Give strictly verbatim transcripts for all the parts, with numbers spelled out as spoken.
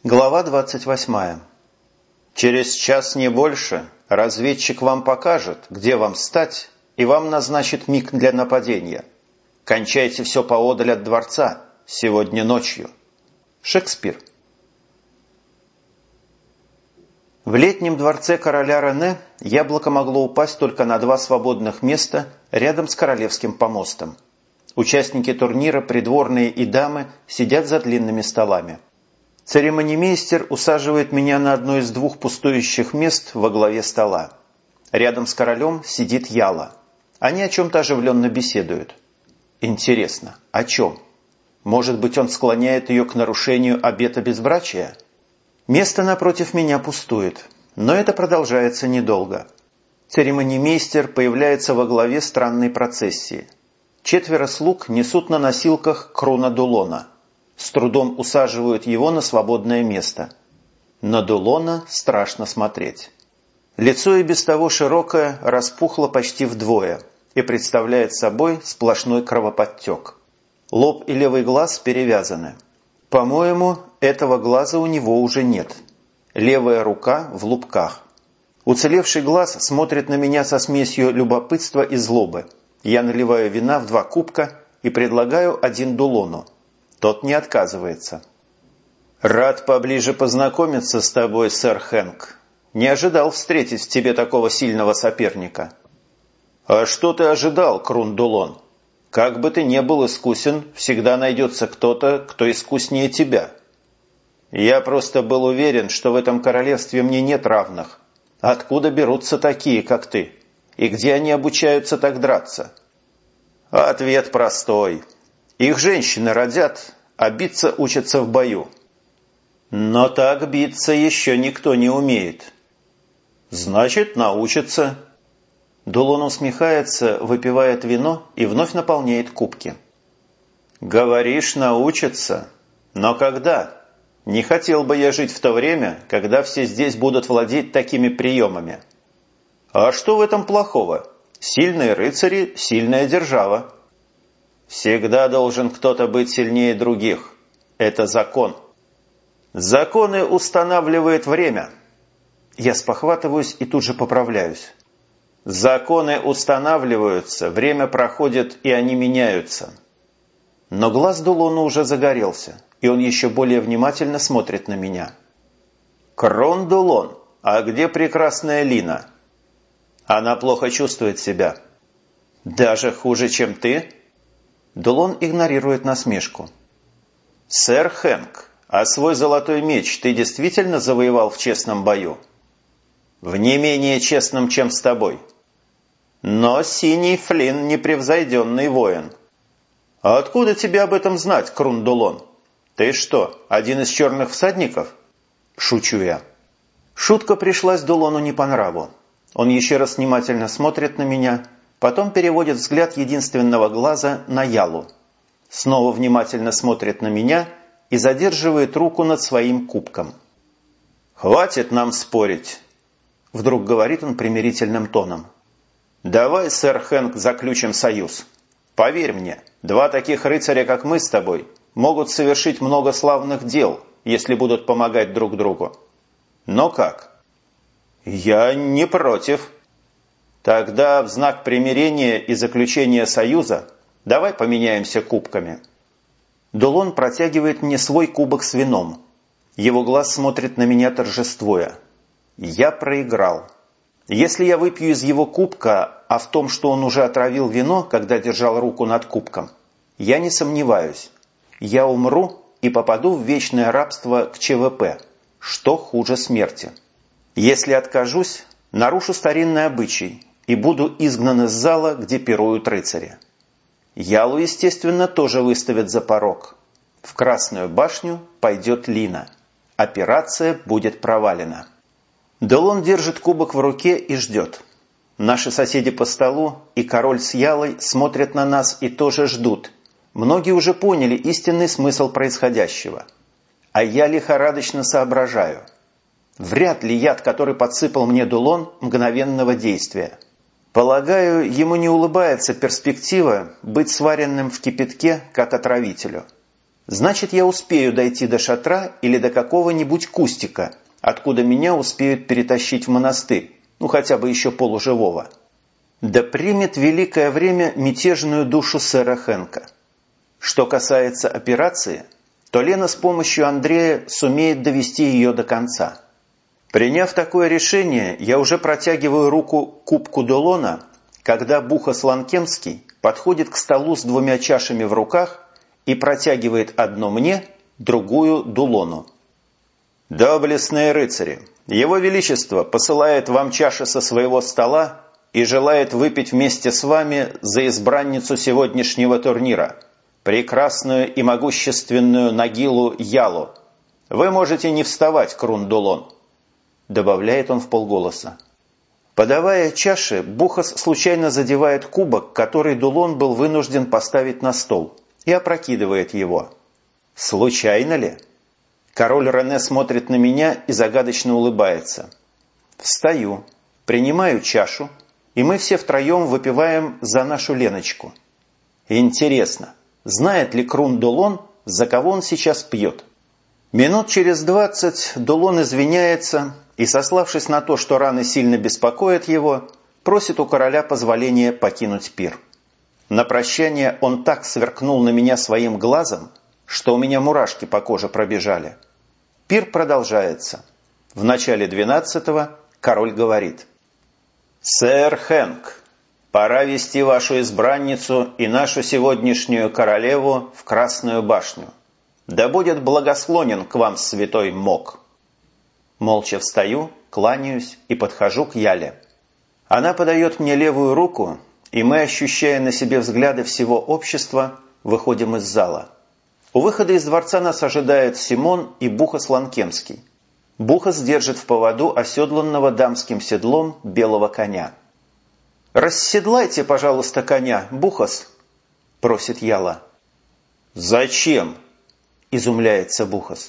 Глава двадцать восьмая. Через час не больше разведчик вам покажет, где вам стать, и вам назначит миг для нападения. Кончайте все поодаль от дворца, сегодня ночью. Шекспир. В летнем дворце короля Рене яблоко могло упасть только на два свободных места рядом с королевским помостом. Участники турнира, придворные и дамы, сидят за длинными столами. Церемонимейстер усаживает меня на одно из двух пустующих мест во главе стола. Рядом с королем сидит Яла. Они о чем-то оживленно беседуют. Интересно, о чем? Может быть, он склоняет ее к нарушению обета безбрачия? Место напротив меня пустует, но это продолжается недолго. Церемонимейстер появляется во главе странной процессии. Четверо слуг несут на носилках Круна Дулона. С трудом усаживают его на свободное место. На Дулона страшно смотреть. Лицо и без того широкое распухло почти вдвое и представляет собой сплошной кровоподтек. Лоб и левый глаз перевязаны. По-моему, этого глаза у него уже нет. Левая рука в лупках. Уцелевший глаз смотрит на меня со смесью любопытства и злобы. Я наливаю вина в два кубка и предлагаю один Дулону. Тот не отказывается. «Рад поближе познакомиться с тобой, сэр Хэнк. Не ожидал встретить в тебе такого сильного соперника». «А что ты ожидал, Крун Дулон? Как бы ты ни был искусен, всегда найдется кто-то, кто искуснее тебя. Я просто был уверен, что в этом королевстве мне нет равных. Откуда берутся такие, как ты? И где они обучаются так драться?» Ответ простой. Их женщины родят, а биться учатся в бою. Но так биться еще никто не умеет. Значит, научатся. Дулон усмехается, выпивает вино и вновь наполняет кубки. Говоришь, научатся? Но когда? Не хотел бы я жить в то время, когда все здесь будут владеть такими приемами. А что в этом плохого? Сильные рыцари, сильная держава. Всегда должен кто-то быть сильнее других. Это закон. Законы устанавливает время. Я спохватываюсь и тут же поправляюсь. Законы устанавливаются, время проходит, и они меняются. Но глаз Дулона уже загорелся, и он еще более внимательно смотрит на меня. «Крон Дулон, а где прекрасная Лина?» «Она плохо чувствует себя». «Даже хуже, чем ты?» Дулон игнорирует насмешку. «Сэр Хэнк, а свой золотой меч ты действительно завоевал в честном бою?» «В не менее честном, чем с тобой». «Но синий Флинн непревзойденный воин». «А откуда тебе об этом знать, Крун Дулон? Ты что, один из черных всадников?» Шучу я. Шутка пришлась Дулону не по нраву. Он еще раз внимательно смотрит на меня, потом переводит взгляд единственного глаза на Ялу. Снова внимательно смотрит на меня и задерживает руку над своим кубком. «Хватит нам спорить», — вдруг говорит он примирительным тоном. «Давай, сэр Хэнк, заключим союз. Поверь мне, два таких рыцаря, как мы с тобой, могут совершить много славных дел, если будут помогать друг другу. Но как?» «Я не против». «Тогда в знак примирения и заключения союза давай поменяемся кубками». Дулон протягивает мне свой кубок с вином. Его глаз смотрит на меня торжествуя. Я проиграл. Если я выпью из его кубка, а в том, что он уже отравил вино, когда держал руку над кубком, я не сомневаюсь. Я умру и попаду в вечное рабство к ЧВП, что хуже смерти. Если откажусь, нарушу старинный обычай и буду изгнан из зала, где пируют рыцари. Ялу, естественно, тоже выставят за порог. В Красную башню пойдет Лина. Операция будет провалена. Дулон держит кубок в руке и ждет. Наши соседи по столу и король с Ялой смотрят на нас и тоже ждут. Многие уже поняли истинный смысл происходящего. А я лихорадочно соображаю. Вряд ли яд, который подсыпал мне Дулон, мгновенного действия. Полагаю, ему не улыбается перспектива быть сваренным в кипятке, как отравителю. Значит, я успею дойти до шатра или до какого-нибудь кустика, откуда меня успеют перетащить в монастырь, ну хотя бы еще полуживого. Да примет великое время мятежную душу сэра Хэнка. Что касается операции, то Лена с помощью Андрея сумеет довести ее до конца. Приняв такое решение, я уже протягиваю руку к кубку Дулона, когда Бухас Ланкемский подходит к столу с двумя чашами в руках и протягивает одну мне, другую Дулону. «Доблестные рыцари, Его Величество посылает вам чаши со своего стола и желает выпить вместе с вами за избранницу сегодняшнего турнира, прекрасную и могущественную Нагилу Ялу. Вы можете не вставать, Крун-Дулон», — добавляет он вполголоса. Подавая чаши, Бухас случайно задевает кубок, который Дулон был вынужден поставить на стол, и опрокидывает его. Случайно ли? Король Рене смотрит на меня и загадочно улыбается. Встаю, принимаю чашу, и мы все втроем выпиваем за нашу Леночку. Интересно, знает ли Крун-Дулон, за кого он сейчас пьет? Минут через двадцать Дулон извиняется и, сославшись на то, что раны сильно беспокоят его, просит у короля позволения покинуть пир. На прощание он так сверкнул на меня своим глазом, что у меня мурашки по коже пробежали. Пир продолжается. В начале двенадцатого король говорит: «Сэр Хэнк, пора вести вашу избранницу и нашу сегодняшнюю королеву в Красную башню. Да будет благосклонен к вам святой Мок». Молча встаю, кланяюсь и подхожу к Яле. Она подает мне левую руку, и мы, ощущая на себе взгляды всего общества, выходим из зала. У выхода из дворца нас ожидают Симон и Бухас Ланкемский. Бухас держит в поводу оседланного дамским седлом белого коня. «Расседлайте, пожалуйста, коня, Бухас», – просит Яла. «Зачем?» – изумляется Бухас.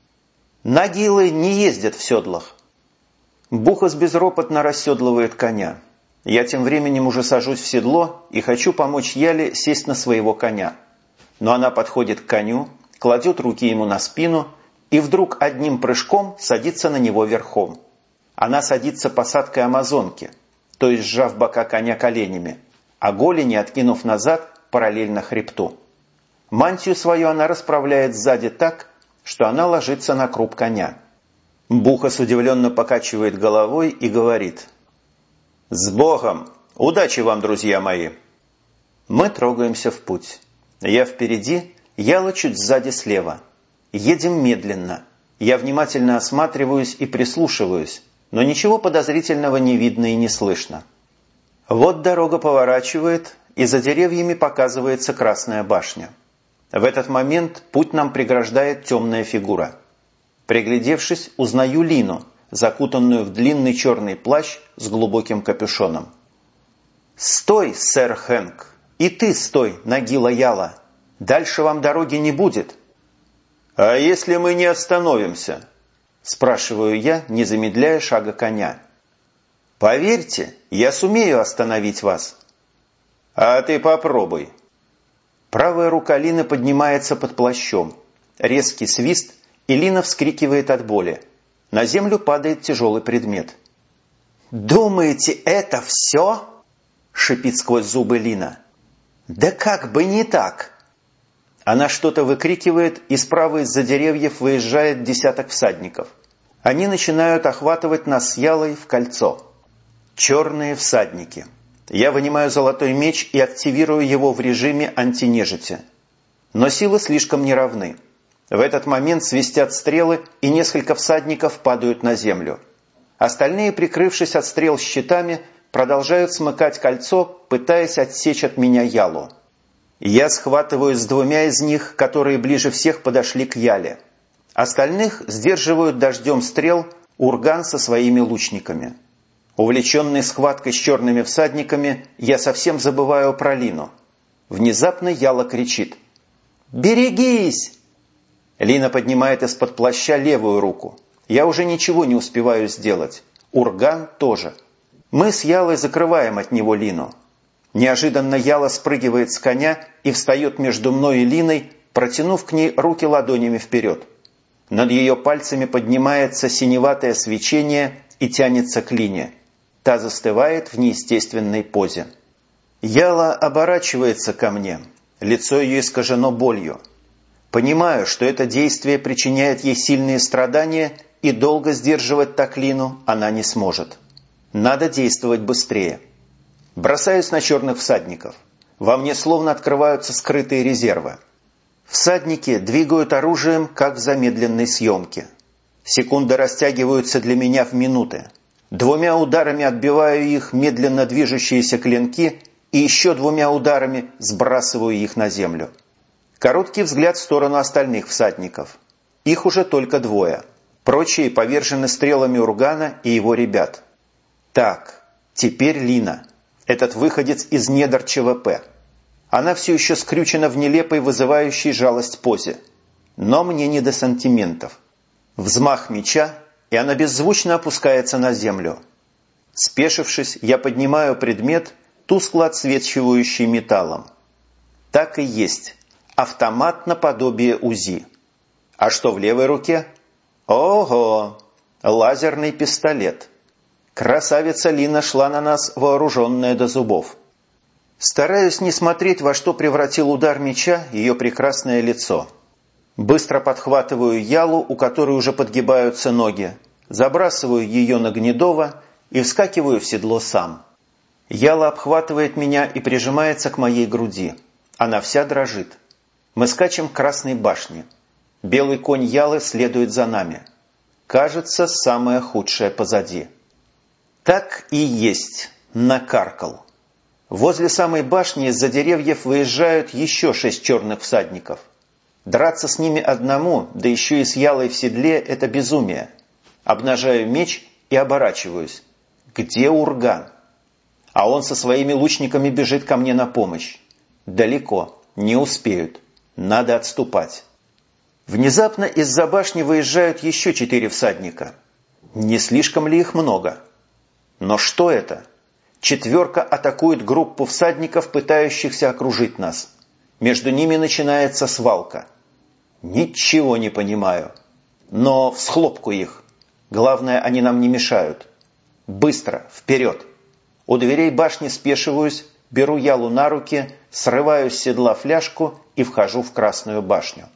«Нагилы не ездят в седлах». Бухас безропотно расседлывает коня. Я тем временем уже сажусь в седло и хочу помочь Яле сесть на своего коня. Но она подходит к коню, кладет руки ему на спину и вдруг одним прыжком садится на него верхом. Она садится посадкой амазонки, то есть сжав бока коня коленями, а голени откинув назад параллельно хребту. Мантию свою она расправляет сзади так, что она ложится на круп коня. Бухас удивленно покачивает головой и говорит: «С Богом! Удачи вам, друзья мои!» Мы трогаемся в путь. Я впереди, Яла чуть сзади слева. Едем медленно. Я внимательно осматриваюсь и прислушиваюсь, но ничего подозрительного не видно и не слышно. Вот дорога поворачивает, и за деревьями показывается Красная башня. В этот момент путь нам преграждает темная фигура. Приглядевшись, узнаю Лину, закутанную в длинный черный плащ с глубоким капюшоном. «Стой, сэр Хэнк! И ты стой, Нагила Яла! Дальше вам дороги не будет!» «А если мы не остановимся?» – спрашиваю я, не замедляя шага коня. «Поверьте, я сумею остановить вас». «А ты попробуй». Правая рука Лины поднимается под плащом. Резкий свист, и Лина вскрикивает от боли. На землю падает тяжелый предмет. «Думаете, это все?» – шипит сквозь зубы Лина. «Да как бы не так!» Она что-то выкрикивает, и справа из-за деревьев выезжает десяток всадников. Они начинают охватывать нас с Ялой в кольцо. Черные всадники. Я вынимаю золотой меч и активирую его в режиме антинежити. Но силы слишком неравны. В этот момент свистят стрелы, и несколько всадников падают на землю. Остальные, прикрывшись от стрел щитами, продолжают смыкать кольцо, пытаясь отсечь от меня Ялу. Я схватываюсь с двумя из них, которые ближе всех подошли к Яле. Остальных сдерживают дождем стрел Урган со своими лучниками. Увлеченный схваткой с черными всадниками, я совсем забываю про Лину. Внезапно Яла кричит: «Берегись!» Лина поднимает из-под плаща левую руку. Я уже ничего не успеваю сделать. Урган тоже. Мы с Ялой закрываем от него Лину. Неожиданно Яла спрыгивает с коня и встает между мной и Линой, протянув к ней руки ладонями вперед. Над ее пальцами поднимается синеватое свечение и тянется к Лине. Та застывает в неестественной позе. Яла оборачивается ко мне. Лицо ее искажено болью. Понимаю, что это действие причиняет ей сильные страдания, и долго сдерживать так Лину она не сможет. Надо действовать быстрее. Бросаюсь на черных всадников. Во мне словно открываются скрытые резервы. Всадники двигают оружием, как в замедленной съемке. Секунды растягиваются для меня в минуты. Двумя ударами отбиваю их медленно движущиеся клинки и еще двумя ударами сбрасываю их на землю. Короткий взгляд в сторону остальных всадников. Их уже только двое. Прочие повержены стрелами Ургана и его ребят. Так, теперь Лина. Этот выходец из недр ЧВП. Она все еще скрючена в нелепой, вызывающей жалость позе. Но мне не до сантиментов. Взмах меча, и она беззвучно опускается на землю. Спешившись, я поднимаю предмет, тускло отсвечивающий металлом. Так и есть. Автомат наподобие УЗИ. А что в левой руке? Ого! Лазерный пистолет. Красавица Лина шла на нас, вооруженная до зубов. Стараюсь не смотреть, во что превратил удар меча ее прекрасное лицо. Быстро подхватываю Ялу, у которой уже подгибаются ноги, забрасываю ее на Гнедова и вскакиваю в седло сам. Яла обхватывает меня и прижимается к моей груди. Она вся дрожит. Мы скачем к Красной башне. Белый конь Ялы следует за нами. Кажется, самое худшее позади. Так и есть, накаркал. Возле самой башни из-за деревьев выезжают еще шесть черных всадников. Драться с ними одному, да еще и с Ялой в седле, это безумие. Обнажаю меч и оборачиваюсь. Где Урган? А он со своими лучниками бежит ко мне на помощь. Далеко, не успеют. Надо отступать. Внезапно из-за башни выезжают еще четыре всадника. Не слишком ли их много? Но что это? Четверка атакует группу всадников, пытающихся окружить нас. Между ними начинается свалка. Ничего не понимаю. Но в схлопку их. Главное, они нам не мешают. Быстро, вперед. У дверей башни спешиваюсь, беру Ялу на руки, срываю с седла фляжку и вхожу в Красную башню.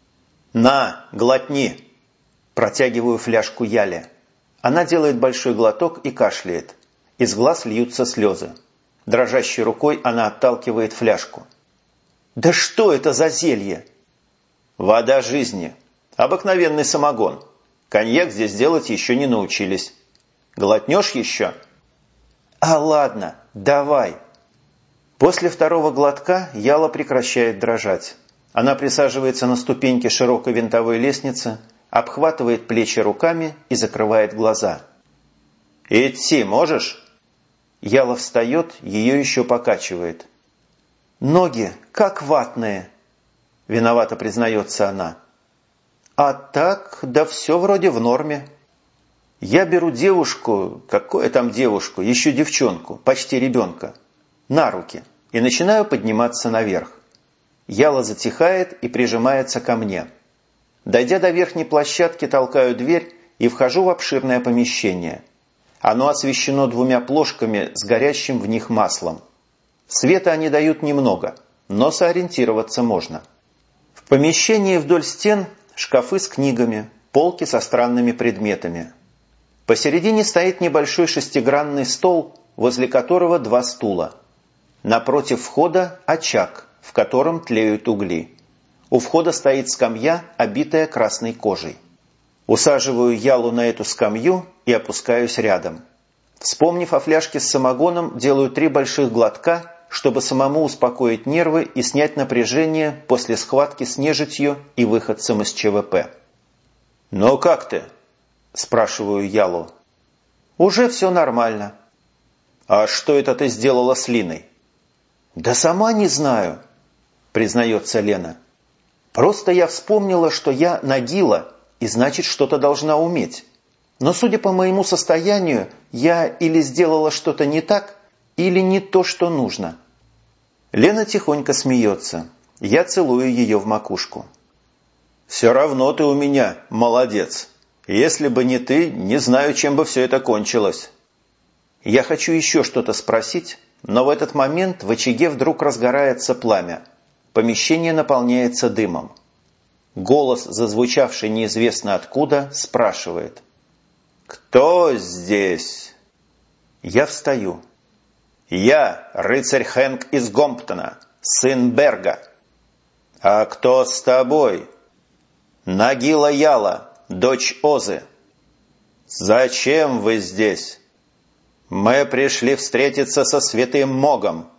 «На, глотни!» Протягиваю фляжку Яле. Она делает большой глоток и кашляет. Из глаз льются слезы. Дрожащей рукой она отталкивает фляжку. «Да что это за зелье?» «Вода жизни. Обыкновенный самогон. Коньяк здесь делать еще не научились. Глотнешь еще?» «А ладно, давай». После второго глотка Яла прекращает дрожать. Она присаживается на ступеньки широкой винтовой лестницы, обхватывает плечи руками и закрывает глаза. «Идти можешь?» Яла встает, ее еще покачивает. «Ноги как ватные», — виновато признается она. «А так, да все вроде в норме». Я беру девушку, какую там девушку, еще девчонку, почти ребенка, на руки и начинаю подниматься наверх. Яла затихает и прижимается ко мне. Дойдя до верхней площадки, толкаю дверь и вхожу в обширное помещение. Оно освещено двумя плошками с горящим в них маслом. Света они дают немного, но сориентироваться можно. В помещении вдоль стен шкафы с книгами, полки со странными предметами. Посередине стоит небольшой шестигранный стол, возле которого два стула. Напротив входа очаг, в котором тлеют угли. У входа стоит скамья, обитая красной кожей. Усаживаю Ялу на эту скамью и опускаюсь рядом. Вспомнив о фляжке с самогоном, делаю три больших глотка, чтобы самому успокоить нервы и снять напряжение после схватки с нежитью и выходцем из ЧВП. «Ну как ты?» – спрашиваю Ялу. «Уже все нормально». «А что это ты сделала с Линой?» «Да сама не знаю», – признается Лена. «Просто я вспомнила, что я Нагила, и значит, что-то должна уметь. Но, судя по моему состоянию, я или сделала что-то не так, или не то, что нужно». Лена тихонько смеется. Я целую ее в макушку. «Все равно ты у меня молодец. Если бы не ты, не знаю, чем бы все это кончилось». Я хочу еще что-то спросить, но в этот момент в очаге вдруг разгорается пламя. Помещение наполняется дымом. Голос, зазвучавший неизвестно откуда, спрашивает: «Кто здесь?» Я встаю. «Я, рыцарь Хэнк из Гомптона, сын Берга». «А кто с тобой?» «Нагила Яла, дочь Озы». «Зачем вы здесь?» «Мы пришли встретиться со святым Могом.